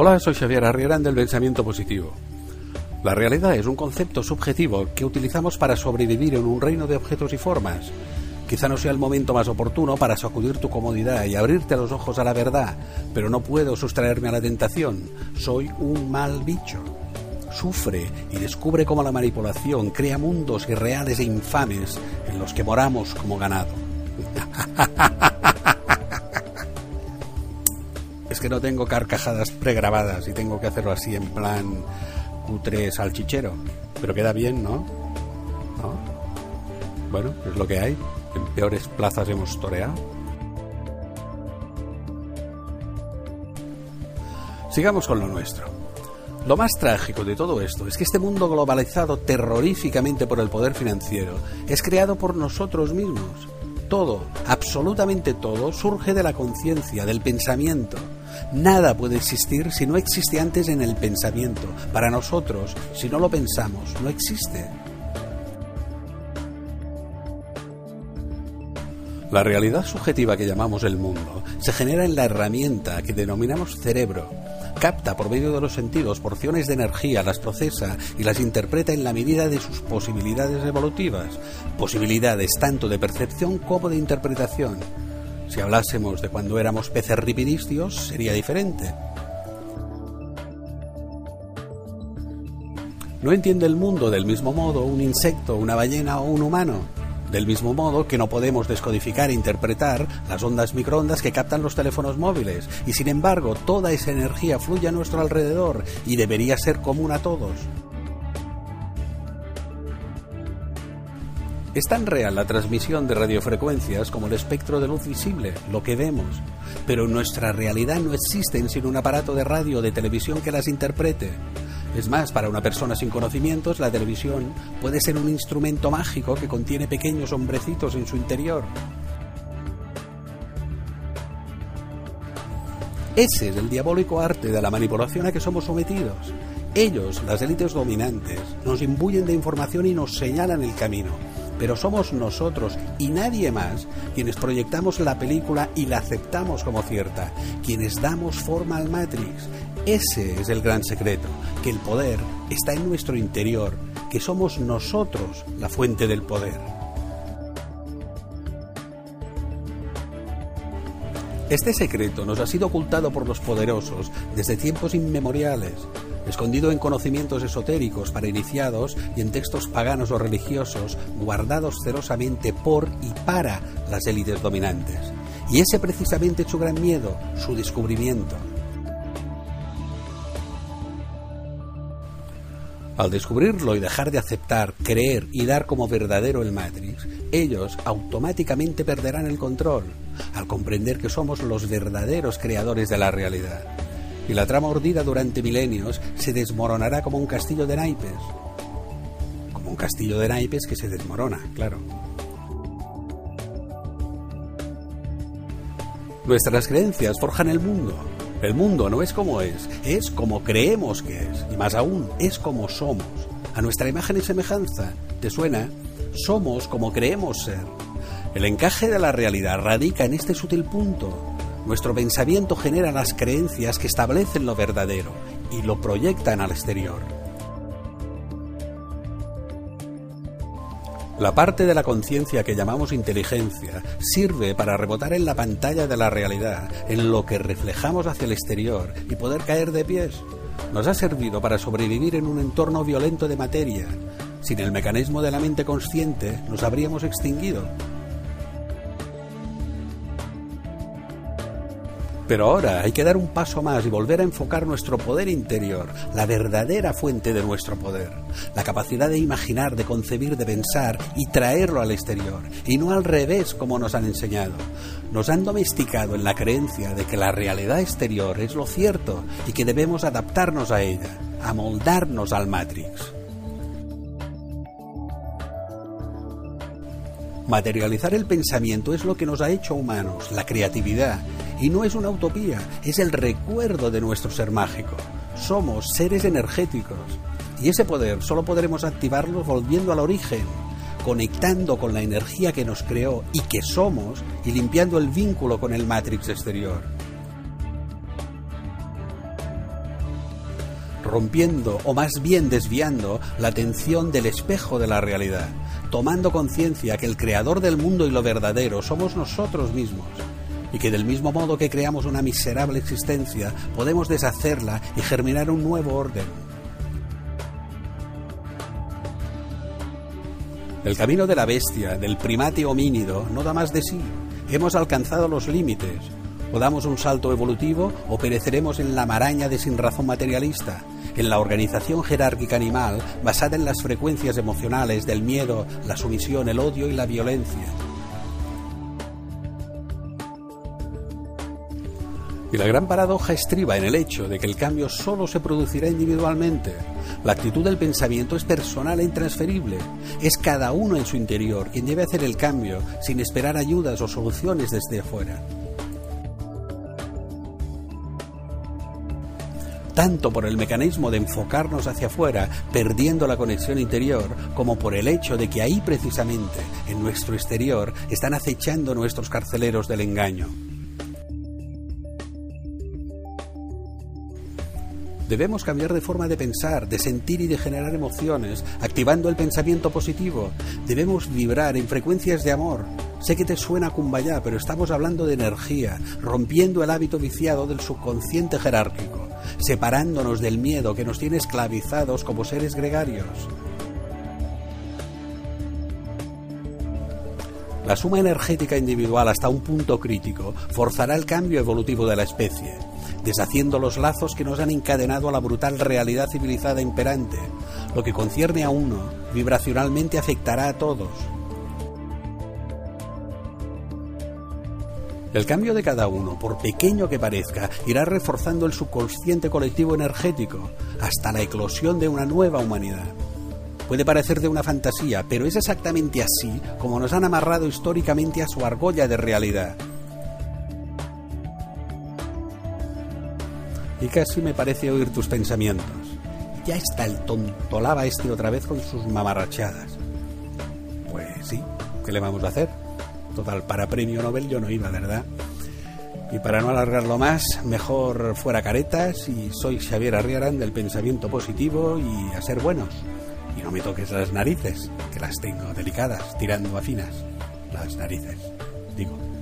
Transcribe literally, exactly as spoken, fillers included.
Hola, soy Xavier Arrierán del Pensamiento Positivo. La realidad es un concepto subjetivo que utilizamos para sobrevivir en un reino de objetos y formas. Quizá no sea el momento más oportuno para sacudir tu comodidad y abrirte los ojos a la verdad, pero no puedo sustraerme a la tentación. Soy un mal bicho. Sufre y descubre cómo la manipulación crea mundos irreales e infames en los que moramos como ganado. Es que no tengo carcajadas pregrabadas y tengo que hacerlo así en plan cutre salchichero. Pero queda bien, ¿no? ¿No? Bueno, es lo que hay. En peores plazas hemos toreado. Sigamos con lo nuestro. Lo más trágico de todo esto es que este mundo globalizado terroríficamente por el poder financiero es creado por nosotros mismos. Todo, absolutamente todo, surge de la conciencia, del pensamiento. Nada puede existir si no existe antes en el pensamiento. Para nosotros, si no lo pensamos, no existe. La realidad subjetiva que llamamos el mundo se genera en la herramienta que denominamos cerebro. Capta por medio de los sentidos porciones de energía, las procesa y las interpreta en la medida de sus posibilidades evolutivas, posibilidades tanto de percepción como de interpretación. Si hablásemos de cuando éramos peces ripidistios, sería diferente. No entiende el mundo del mismo modo un insecto, una ballena o un humano. Del mismo modo que no podemos descodificar e interpretar las ondas microondas que captan los teléfonos móviles, y sin embargo toda esa energía fluye a nuestro alrededor y debería ser común a todos. Es tan real la transmisión de radiofrecuencias como el espectro de luz visible, lo que vemos, pero en nuestra realidad no existen sin un aparato de radio o de televisión que las interprete. Es más, para una persona sin conocimientos, la televisión puede ser un instrumento mágico que contiene pequeños hombrecitos en su interior. Ese es el diabólico arte de la manipulación a que somos sometidos. Ellos, las élites dominantes, nos imbuyen de información y nos señalan el camino. Pero somos nosotros y nadie más quienes proyectamos la película y la aceptamos como cierta, quienes damos forma al Matrix. Ese es el gran secreto, que el poder está en nuestro interior, que somos nosotros la fuente del poder. Este secreto nos ha sido ocultado por los poderosos desde tiempos inmemoriales, escondido en conocimientos esotéricos para iniciados y en textos paganos o religiosos guardados celosamente por y para las élites dominantes. Y ese precisamente es su gran miedo, su descubrimiento. Al descubrirlo y dejar de aceptar, creer y dar como verdadero el Matrix, ellos automáticamente perderán el control, al comprender que somos los verdaderos creadores de la realidad. Y la trama urdida durante milenios se desmoronará como un castillo de naipes. Como un castillo de naipes que se desmorona, claro. Nuestras creencias forjan el mundo. El mundo no es como es, es como creemos que es, y más aún, es como somos, a nuestra imagen y semejanza. ¿Te suena? Somos como creemos ser. El encaje de la realidad radica en este sutil punto. Nuestro pensamiento genera las creencias que establecen lo verdadero y lo proyectan al exterior. La parte de la conciencia que llamamos inteligencia sirve para rebotar en la pantalla de la realidad, en lo que reflejamos hacia el exterior y poder caer de pies. Nos ha servido para sobrevivir en un entorno violento de materia. Sin el mecanismo de la mente consciente nos habríamos extinguido. Pero ahora hay que dar un paso más y volver a enfocar nuestro poder interior, la verdadera fuente de nuestro poder, la capacidad de imaginar, de concebir, de pensar y traerlo al exterior, y no al revés como nos han enseñado. Nos han domesticado en la creencia de que la realidad exterior es lo cierto y que debemos adaptarnos a ella, amoldarnos al Matrix. Materializar el pensamiento es lo que nos ha hecho humanos, la creatividad, y no es una utopía, es el recuerdo de nuestro ser mágico. Somos seres energéticos, y ese poder solo podremos activarlo volviendo al origen, conectando con la energía que nos creó y que somos, y limpiando el vínculo con el Matrix exterior. rompiendo o más bien desviando la atención del espejo de la realidad, tomando conciencia que el creador del mundo y lo verdadero somos nosotros mismos, y que del mismo modo que creamos una miserable existencia, podemos deshacerla y germinar un nuevo orden. El camino de la bestia, del primate homínido, no da más de sí. Hemos alcanzado los límites. O damos un salto evolutivo o pereceremos en la maraña de sinrazón materialista, en la organización jerárquica animal basada en las frecuencias emocionales del miedo, la sumisión, el odio y la violencia. Y la gran paradoja estriba en el hecho de que el cambio solo se producirá individualmente. La actitud del pensamiento es personal e intransferible. Es cada uno en su interior quien debe hacer el cambio sin esperar ayudas o soluciones desde afuera. Tanto por el mecanismo de enfocarnos hacia afuera, perdiendo la conexión interior, como por el hecho de que ahí precisamente, en nuestro exterior, están acechando nuestros carceleros del engaño. Debemos cambiar de forma de pensar, de sentir y de generar emociones, activando el pensamiento positivo. Debemos vibrar en frecuencias de amor. Sé que te suena Kumbaya, pero estamos hablando de energía, rompiendo el hábito viciado del subconsciente jerárquico, separándonos del miedo que nos tiene esclavizados como seres gregarios. La suma energética individual hasta un punto crítico forzará el cambio evolutivo de la especie, deshaciendo los lazos que nos han encadenado a la brutal realidad civilizada imperante. Lo que concierne a uno, vibracionalmente afectará a todos. El cambio de cada uno, por pequeño que parezca, irá reforzando el subconsciente colectivo energético hasta la eclosión de una nueva humanidad. Puede parecer de una fantasía, pero es exactamente así como nos han amarrado históricamente a su argolla de realidad. Y casi me parece oír tus pensamientos. Ya está el tontolaba este otra vez con sus mamarrachadas. Pues sí, ¿qué le vamos a hacer? Total, para premio Nobel yo no iba, ¿verdad? Y para no alargarlo más, mejor fuera caretas, y soy Xavier Arriaran del pensamiento positivo y a ser buenos. Y no me toques las narices, que las tengo delicadas, tirando a finas. Las narices, digo.